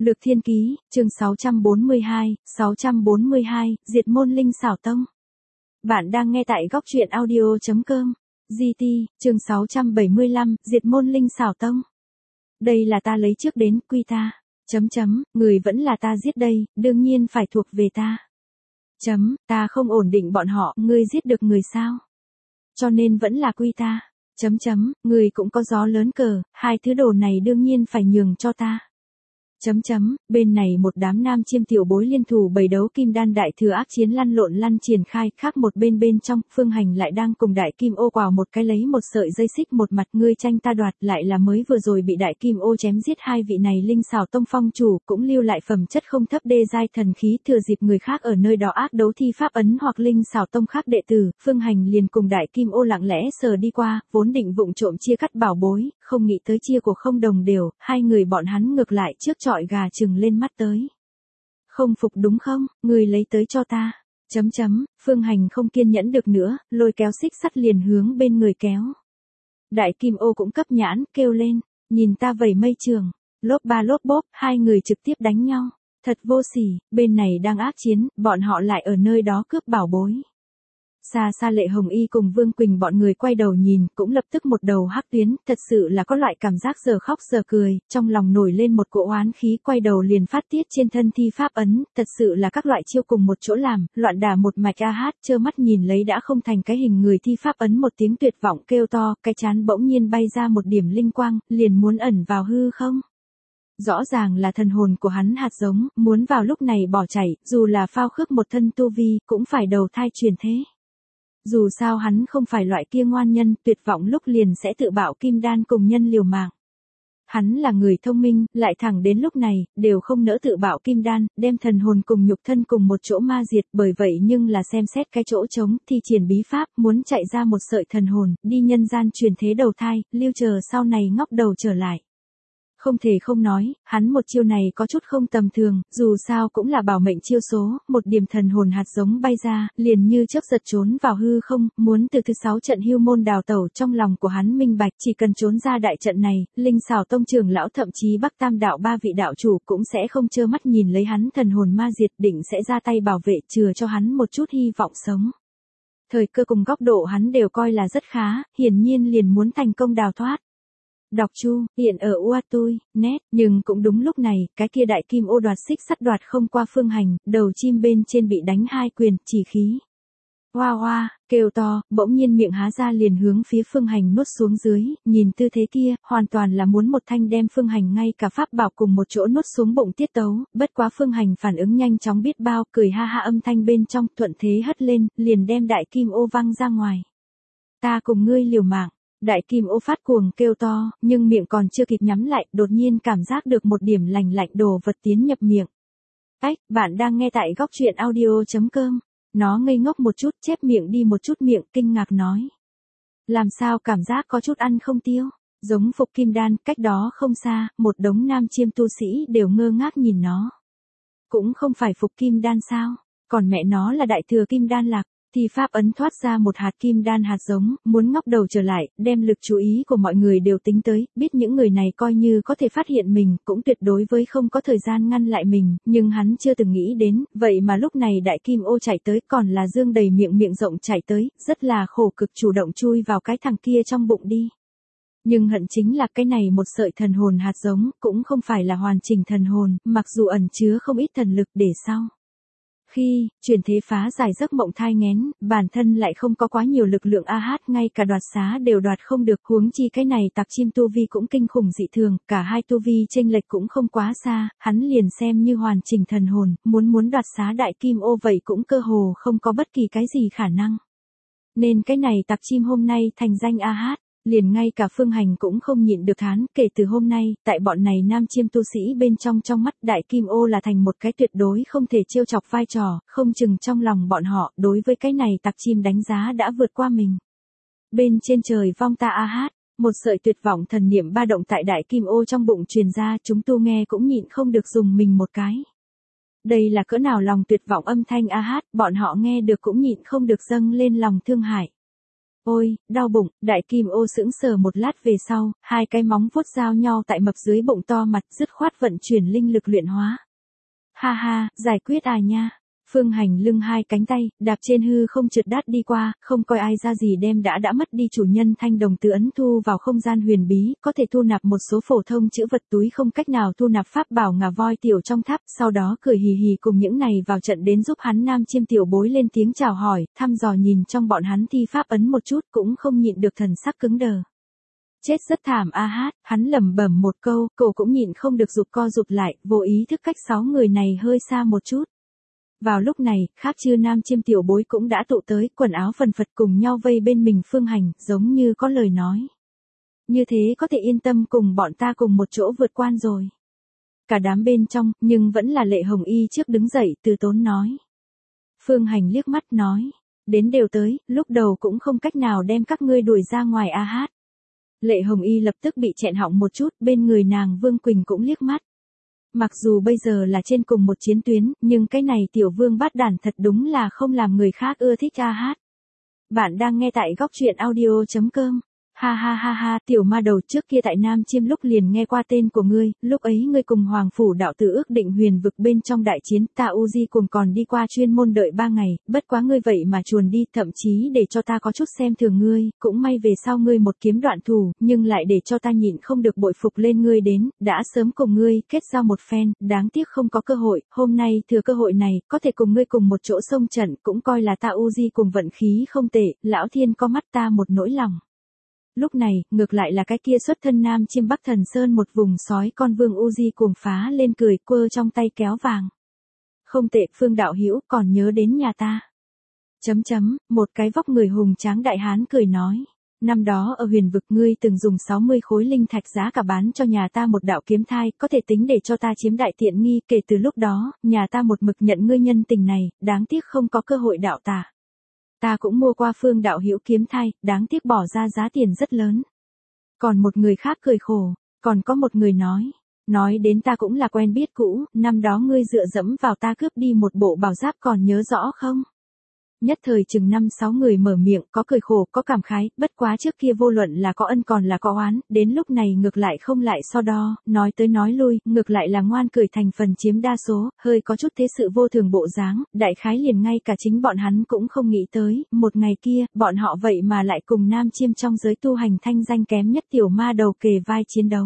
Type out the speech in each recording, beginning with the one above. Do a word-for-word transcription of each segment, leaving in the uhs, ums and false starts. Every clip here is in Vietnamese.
Lược Thiên Ký, chương sáu trăm bốn mươi hai, sáu trăm bốn mươi hai, Diệt môn Linh Xảo Tông. Bạn đang nghe tại góc truyện audio chấm com. giê tê, chương sáu trăm bảy mươi lăm, Diệt môn Linh Xảo Tông. Đây là ta lấy trước đến, quy ta. Chấm chấm, người vẫn là ta giết đây, đương nhiên phải thuộc về ta. Chấm, ta không ổn định bọn họ, ngươi giết được người sao? Cho nên vẫn là quy ta. Chấm chấm, người cũng có gió lớn cờ, hai thứ đồ này đương nhiên phải nhường cho ta. Chấm chấm, bên này một đám nam chiêm tiểu bối liên thủ bày đấu kim đan đại thừa ác chiến lăn lộn lăn triển khai, khác một bên bên trong, Phương Hành lại đang cùng đại kim ô quào một cái lấy một sợi dây xích một mặt ngươi tranh ta đoạt, lại là mới vừa rồi bị đại kim ô chém giết hai vị này Linh Xảo Tông phong chủ, cũng lưu lại phẩm chất không thấp đê giai thần khí, thừa dịp người khác ở nơi đó ác đấu thi pháp ấn hoặc Linh Xảo Tông khác đệ tử, Phương Hành liền cùng đại kim ô lặng lẽ sờ đi qua, vốn định vụng trộm chia cắt bảo bối, không nghĩ tới chia của không đồng đều, hai người bọn hắn ngược lại trước trọi gà chừng lên mắt tới. Không phục đúng không, người lấy tới cho ta. Chấm chấm, Phương Hành không kiên nhẫn được nữa, lôi kéo xích sắt liền hướng bên người kéo. Đại kim ô cũng cấp nhãn, kêu lên, nhìn ta vẩy mây trường, lốp ba lốp bốp, hai người trực tiếp đánh nhau. Thật vô sỉ, bên này đang ác chiến, bọn họ lại ở nơi đó cướp bảo bối. Xa xa Lệ Hồng Y cùng Vương Quỳnh bọn người quay đầu nhìn, cũng lập tức một đầu hắc tuyến, thật sự là có loại cảm giác giờ khóc giờ cười, trong lòng nổi lên một cỗ oán khí, quay đầu liền phát tiết trên thân thi pháp ấn, thật sự là các loại chiêu cùng một chỗ làm, loạn đả một mạch a hát, trơ mắt nhìn lấy đã không thành cái hình người thi pháp ấn một tiếng tuyệt vọng kêu to, cái chán bỗng nhiên bay ra một điểm linh quang, liền muốn ẩn vào hư không. Rõ ràng là thần hồn của hắn hạt giống, muốn vào lúc này bỏ chạy, dù là phao khước một thân tu vi, cũng phải đầu thai truyền thế. Dù sao hắn không phải loại kia ngoan nhân, tuyệt vọng lúc liền sẽ tự bạo kim đan cùng nhân liều mạng. Hắn là người thông minh, lại thẳng đến lúc này, đều không nỡ tự bạo kim đan, đem thần hồn cùng nhục thân cùng một chỗ ma diệt, bởi vậy nhưng là xem xét cái chỗ trống, thi triển bí pháp, muốn chạy ra một sợi thần hồn, đi nhân gian truyền thế đầu thai, lưu chờ sau này ngóc đầu trở lại. Không thể không nói, hắn một chiêu này có chút không tầm thường, dù sao cũng là bảo mệnh chiêu số, một điểm thần hồn hạt giống bay ra, liền như chớp giật trốn vào hư không, muốn từ thứ sáu trận hưu môn đào tẩu, trong lòng của hắn minh bạch, chỉ cần trốn ra đại trận này, Linh Xảo Tông trưởng lão thậm chí Bắc Tam đạo ba vị đạo chủ cũng sẽ không trơ mắt nhìn lấy hắn thần hồn ma diệt, định sẽ ra tay bảo vệ, chừa cho hắn một chút hy vọng sống. Thời cơ cùng góc độ hắn đều coi là rất khá, hiển nhiên liền muốn thành công đào thoát. Đọc chu, hiện ở Uatui, net, nhưng cũng đúng lúc này, cái kia đại kim ô đoạt xích sắt đoạt không qua Phương Hành, đầu chim bên trên bị đánh hai quyền, chỉ khí. Hoa hoa, kêu to, bỗng nhiên miệng há ra liền hướng phía Phương Hành nuốt xuống dưới, nhìn tư thế kia, hoàn toàn là muốn một thanh đem Phương Hành ngay cả pháp bảo cùng một chỗ nuốt xuống bụng tiết tấu, bất quá Phương Hành phản ứng nhanh chóng biết bao, cười ha ha âm thanh bên trong, thuận thế hất lên, liền đem đại kim ô văng ra ngoài. Ta cùng ngươi liều mạng. Đại kim ô phát cuồng kêu to, nhưng miệng còn chưa kịp nhắm lại, đột nhiên cảm giác được một điểm lành lạnh đồ vật tiến nhập miệng. Ách, bạn đang nghe tại góc truyện audio chấm com. Nó ngây ngốc một chút, chép miệng đi một chút miệng, kinh ngạc nói. Làm sao cảm giác có chút ăn không tiêu? Giống phục kim đan, cách đó không xa, một đống nam chiêm tu sĩ đều ngơ ngác nhìn nó. Cũng không phải phục kim đan sao? Còn mẹ nó là đại thừa kim đan lạc. Thì pháp ấn thoát ra một hạt kim đan hạt giống, muốn ngóc đầu trở lại, đem lực chú ý của mọi người đều tính tới, biết những người này coi như có thể phát hiện mình, cũng tuyệt đối với không có thời gian ngăn lại mình, nhưng hắn chưa từng nghĩ đến, vậy mà lúc này đại kim ô chạy tới, còn là dương đầy miệng miệng rộng chạy tới, rất là khổ cực chủ động chui vào cái thằng kia trong bụng đi. Nhưng hận chính là cái này một sợi thần hồn hạt giống, cũng không phải là hoàn chỉnh thần hồn, mặc dù ẩn chứa không ít thần lực để sau. Khi, chuyển thế phá giải giấc mộng thai nghén, bản thân lại không có quá nhiều lực lượng a hát, ngay cả đoạt xá đều đoạt không được, huống chi cái này tặc chim tu vi cũng kinh khủng dị thường, cả hai tu vi chênh lệch cũng không quá xa, hắn liền xem như hoàn chỉnh thần hồn, muốn muốn đoạt xá đại kim ô vậy cũng cơ hồ không có bất kỳ cái gì khả năng. Nên cái này tặc chim hôm nay thành danh a hát. Liền ngay cả Phương Hành cũng không nhịn được thán, kể từ hôm nay, tại bọn này nam chiêm tu sĩ bên trong trong mắt đại kim ô là thành một cái tuyệt đối không thể trêu chọc vai trò, không chừng trong lòng bọn họ, đối với cái này tặc chim đánh giá đã vượt qua mình. Bên trên trời vong ta a hát, một sợi tuyệt vọng thần niệm ba động tại đại kim ô trong bụng truyền ra, chúng tu nghe cũng nhịn không được dùng mình một cái. Đây là cỡ nào lòng tuyệt vọng âm thanh a hát, bọn họ nghe được cũng nhịn không được dâng lên lòng thương hại. Ôi, đau bụng, đại kim ô sững sờ một lát về sau, hai cái móng vuốt giao nhau tại mập dưới bụng to mặt dứt khoát vận chuyển linh lực luyện hóa. Ha ha, giải quyết à nha. Phương Hành lưng hai cánh tay, đạp trên hư không trượt đát đi qua, không coi ai ra gì đem đã đã mất đi chủ nhân thanh đồng tự ấn thu vào không gian huyền bí, có thể thu nạp một số phổ thông chữ vật túi không cách nào thu nạp pháp bảo ngà voi tiểu trong tháp, sau đó cười hì hì cùng những này vào trận đến giúp hắn nam chiêm tiểu bối lên tiếng chào hỏi, thăm dò nhìn trong bọn hắn thi pháp ấn một chút cũng không nhịn được thần sắc cứng đờ. Chết rất thảm a hát, hắn lẩm bẩm một câu, cổ cũng nhịn không được rụt co rụt lại, vô ý thức cách sáu người này hơi xa một chút. Vào lúc này, khác chư nam chiêm tiểu bối cũng đã tụ tới, quần áo phần phật cùng nhau vây bên mình Phương Hành, giống như có lời nói. Như thế có thể yên tâm cùng bọn ta cùng một chỗ vượt quan rồi. Cả đám bên trong, nhưng vẫn là Lệ Hồng Y trước đứng dậy từ tốn nói. Phương Hành liếc mắt nói, đến đều tới, lúc đầu cũng không cách nào đem các ngươi đuổi ra ngoài a hát. Lệ Hồng Y lập tức bị chẹn họng một chút, bên người nàng Vương Quỳnh cũng liếc mắt. Mặc dù bây giờ là trên cùng một chiến tuyến, nhưng cái này tiểu vương bát đản thật đúng là không làm người khác ưa thích a hát. Bạn đang nghe tại góc truyện audio chấm com. Ha ha ha ha, tiểu ma đầu trước kia tại Nam Chiêm lúc liền nghe qua tên của ngươi, lúc ấy ngươi cùng Hoàng Phủ đạo tử ước định huyền vực bên trong đại chiến, ta Uzi cùng còn đi qua chuyên môn đợi ba ngày, bất quá ngươi vậy mà chuồn đi, thậm chí để cho ta có chút xem thường ngươi, cũng may về sau ngươi một kiếm đoạn thù, nhưng lại để cho ta nhịn không được bội phục lên ngươi đến, đã sớm cùng ngươi kết giao một phen, đáng tiếc không có cơ hội, hôm nay thừa cơ hội này, có thể cùng ngươi cùng một chỗ xông trận, cũng coi là ta Uzi cùng vận khí không tệ, lão thiên có mắt ta một nỗi lòng. Lúc này, ngược lại là cái kia xuất thân Nam Chiêm Bắc Thần Sơn một vùng sói con Vương Uzi cuồng phá lên cười, quơ trong tay kéo vàng. Không tệ, Phương đạo hữu còn nhớ đến nhà ta. Chấm chấm, một cái vóc người hùng tráng đại hán cười nói. Năm đó ở huyền vực ngươi từng dùng sáu mươi khối linh thạch giá cả bán cho nhà ta một đạo kiếm thai, có thể tính để cho ta chiếm đại tiện nghi, kể từ lúc đó, nhà ta một mực nhận ngươi nhân tình này, đáng tiếc không có cơ hội đạo tả. Ta cũng mua qua Phương đạo hữu kiếm thai, đáng tiếc bỏ ra giá tiền rất lớn. Còn một người khác cười khổ, còn có một người nói, nói đến ta cũng là quen biết cũ, năm đó ngươi dựa dẫm vào ta cướp đi một bộ bảo giáp còn nhớ rõ không? Nhất thời chừng năm sáu người mở miệng, có cười khổ, có cảm khái, bất quá trước kia vô luận là có ân còn là có oán, đến lúc này ngược lại không lại so đo, nói tới nói lui, ngược lại là ngoan cười thành phần chiếm đa số, hơi có chút thế sự vô thường bộ dáng, đại khái liền ngay cả chính bọn hắn cũng không nghĩ tới, một ngày kia, bọn họ vậy mà lại cùng Nam Chiêm trong giới tu hành thanh danh kém nhất tiểu ma đầu kề vai chiến đấu.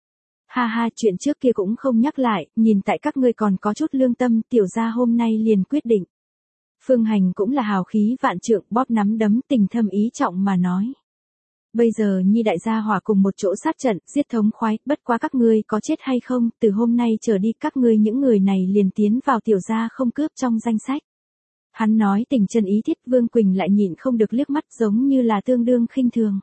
Ha ha, chuyện trước kia cũng không nhắc lại, nhìn tại các ngươi còn có chút lương tâm, tiểu gia hôm nay liền quyết định. Phương Hành cũng là hào khí vạn trượng, bóp nắm đấm, tình thâm ý trọng mà nói. Bây giờ nhi đại gia hỏa cùng một chỗ sát trận, giết thống khoái, bất quá các ngươi có chết hay không, từ hôm nay trở đi các ngươi những người này liền tiến vào tiểu gia không cướp trong danh sách. Hắn nói tình chân ý thiết, Vương Quỳnh lại nhịn không được liếc mắt giống như là tương đương khinh thường.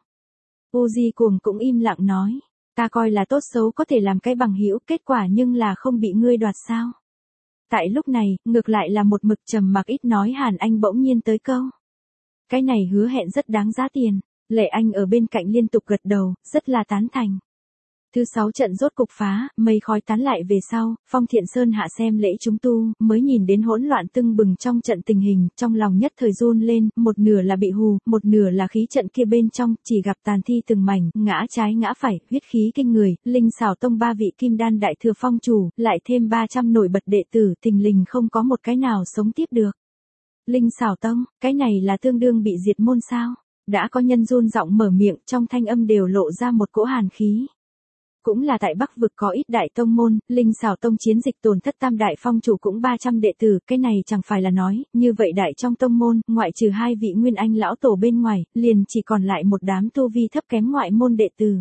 Uzi cuồng cũng im lặng nói, ta coi là tốt xấu có thể làm cái bằng hữu, kết quả nhưng là không bị ngươi đoạt sao. Tại lúc này, ngược lại là một mực trầm mặc ít nói Hàn Anh bỗng nhiên tới câu. Cái này hứa hẹn rất đáng giá tiền, Lệ Anh ở bên cạnh liên tục gật đầu, rất là tán thành. Thứ sáu trận rốt cục phá, mây khói tán lại về sau, Phong Thiện Sơn hạ xem lễ chúng tu, mới nhìn đến hỗn loạn tưng bừng trong trận tình hình, trong lòng nhất thời run lên, một nửa là bị hù, một nửa là khí trận kia bên trong, chỉ gặp tàn thi từng mảnh, ngã trái ngã phải, huyết khí kinh người, linh xảo tông ba vị kim đan đại thừa phong chủ, lại thêm ba trăm nổi bật đệ tử, thình lình không có một cái nào sống tiếp được. Linh xảo tông, cái này là tương đương bị diệt môn sao? Đã có nhân run giọng mở miệng, trong thanh âm đều lộ ra một cỗ hàn khí. Cũng là tại Bắc vực có ít đại tông môn, linh xảo tông chiến dịch tổn thất tam đại phong chủ cũng ba trăm đệ tử, cái này chẳng phải là nói, như vậy đại trong tông môn, ngoại trừ hai vị nguyên anh lão tổ bên ngoài, liền chỉ còn lại một đám tu vi thấp kém ngoại môn đệ tử.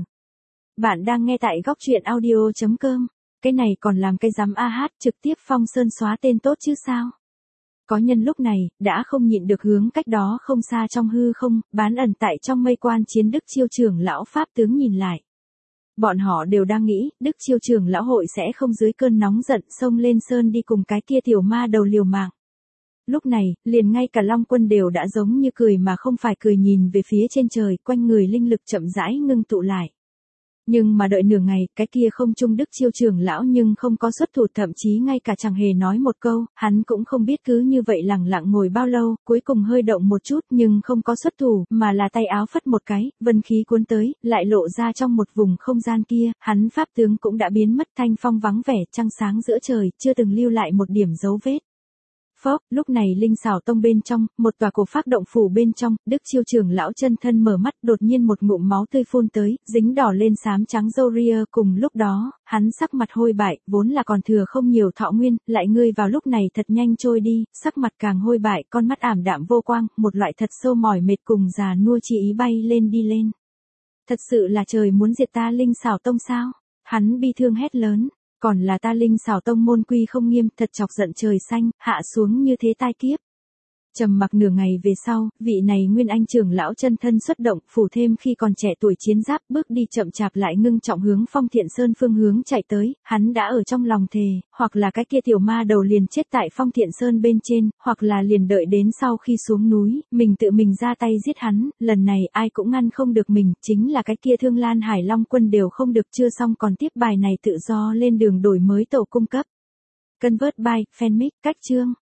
Bạn đang nghe tại góc truyện audio chấm com, cái này còn làm cái dám a hát trực tiếp Phong Sơn xóa tên tốt chứ sao? Có nhân lúc này, đã không nhịn được hướng cách đó không xa trong hư không, bán ẩn tại trong mây quan chiến Đức Chiêu trưởng lão Pháp tướng nhìn lại. Bọn họ đều đang nghĩ, Đức Chiêu trưởng lão hội sẽ không dưới cơn nóng giận xông lên sơn đi cùng cái kia tiểu ma đầu liều mạng. Lúc này, liền ngay cả Long Quân đều đã giống như cười mà không phải cười nhìn về phía trên trời, quanh người linh lực chậm rãi ngưng tụ lại. Nhưng mà đợi nửa ngày, cái kia không trung Đức Chiêu trưởng lão nhưng không có xuất thủ, thậm chí ngay cả chẳng hề nói một câu, hắn cũng không biết cứ như vậy lẳng lặng ngồi bao lâu, cuối cùng hơi động một chút nhưng không có xuất thủ, mà là tay áo phất một cái, vân khí cuốn tới, lại lộ ra trong một vùng không gian kia, hắn pháp tướng cũng đã biến mất, thanh phong vắng vẻ, trăng sáng giữa trời, chưa từng lưu lại một điểm dấu vết. Phốc, lúc này Linh Xảo Tông bên trong, một tòa cổ phác động phủ bên trong, Đức Chiêu trưởng lão chân thân mở mắt, đột nhiên một ngụm máu tươi phun tới, dính đỏ lên xám trắng râu ria, cùng lúc đó, hắn sắc mặt hôi bại, vốn là còn thừa không nhiều thọ nguyên, lại ngươi vào lúc này thật nhanh trôi đi, sắc mặt càng hôi bại, con mắt ảm đạm vô quang, một loại thật sâu mỏi mệt cùng già nua chi ý bay lên đi lên. Thật sự là trời muốn diệt ta Linh Xảo Tông sao? Hắn bi thương hét lớn. Còn là ta Linh Xảo Tông môn quy không nghiêm, thật chọc giận trời xanh, hạ xuống như thế tai kiếp. Trầm mặc nửa ngày về sau, vị này Nguyên Anh trưởng lão chân thân xuất động, phủ thêm khi còn trẻ tuổi chiến giáp, bước đi chậm chạp lại ngưng trọng hướng Phong Thiện Sơn phương hướng chạy tới, hắn đã ở trong lòng thề, hoặc là cái kia tiểu ma đầu liền chết tại Phong Thiện Sơn bên trên, hoặc là liền đợi đến sau khi xuống núi, mình tự mình ra tay giết hắn, lần này ai cũng ngăn không được mình, chính là cái kia Thương Lan Hải Long quân đều không được, chưa xong còn tiếp bài này tự do lên đường đổi mới tổ cung cấp. Convert by, fanmic, cách chương.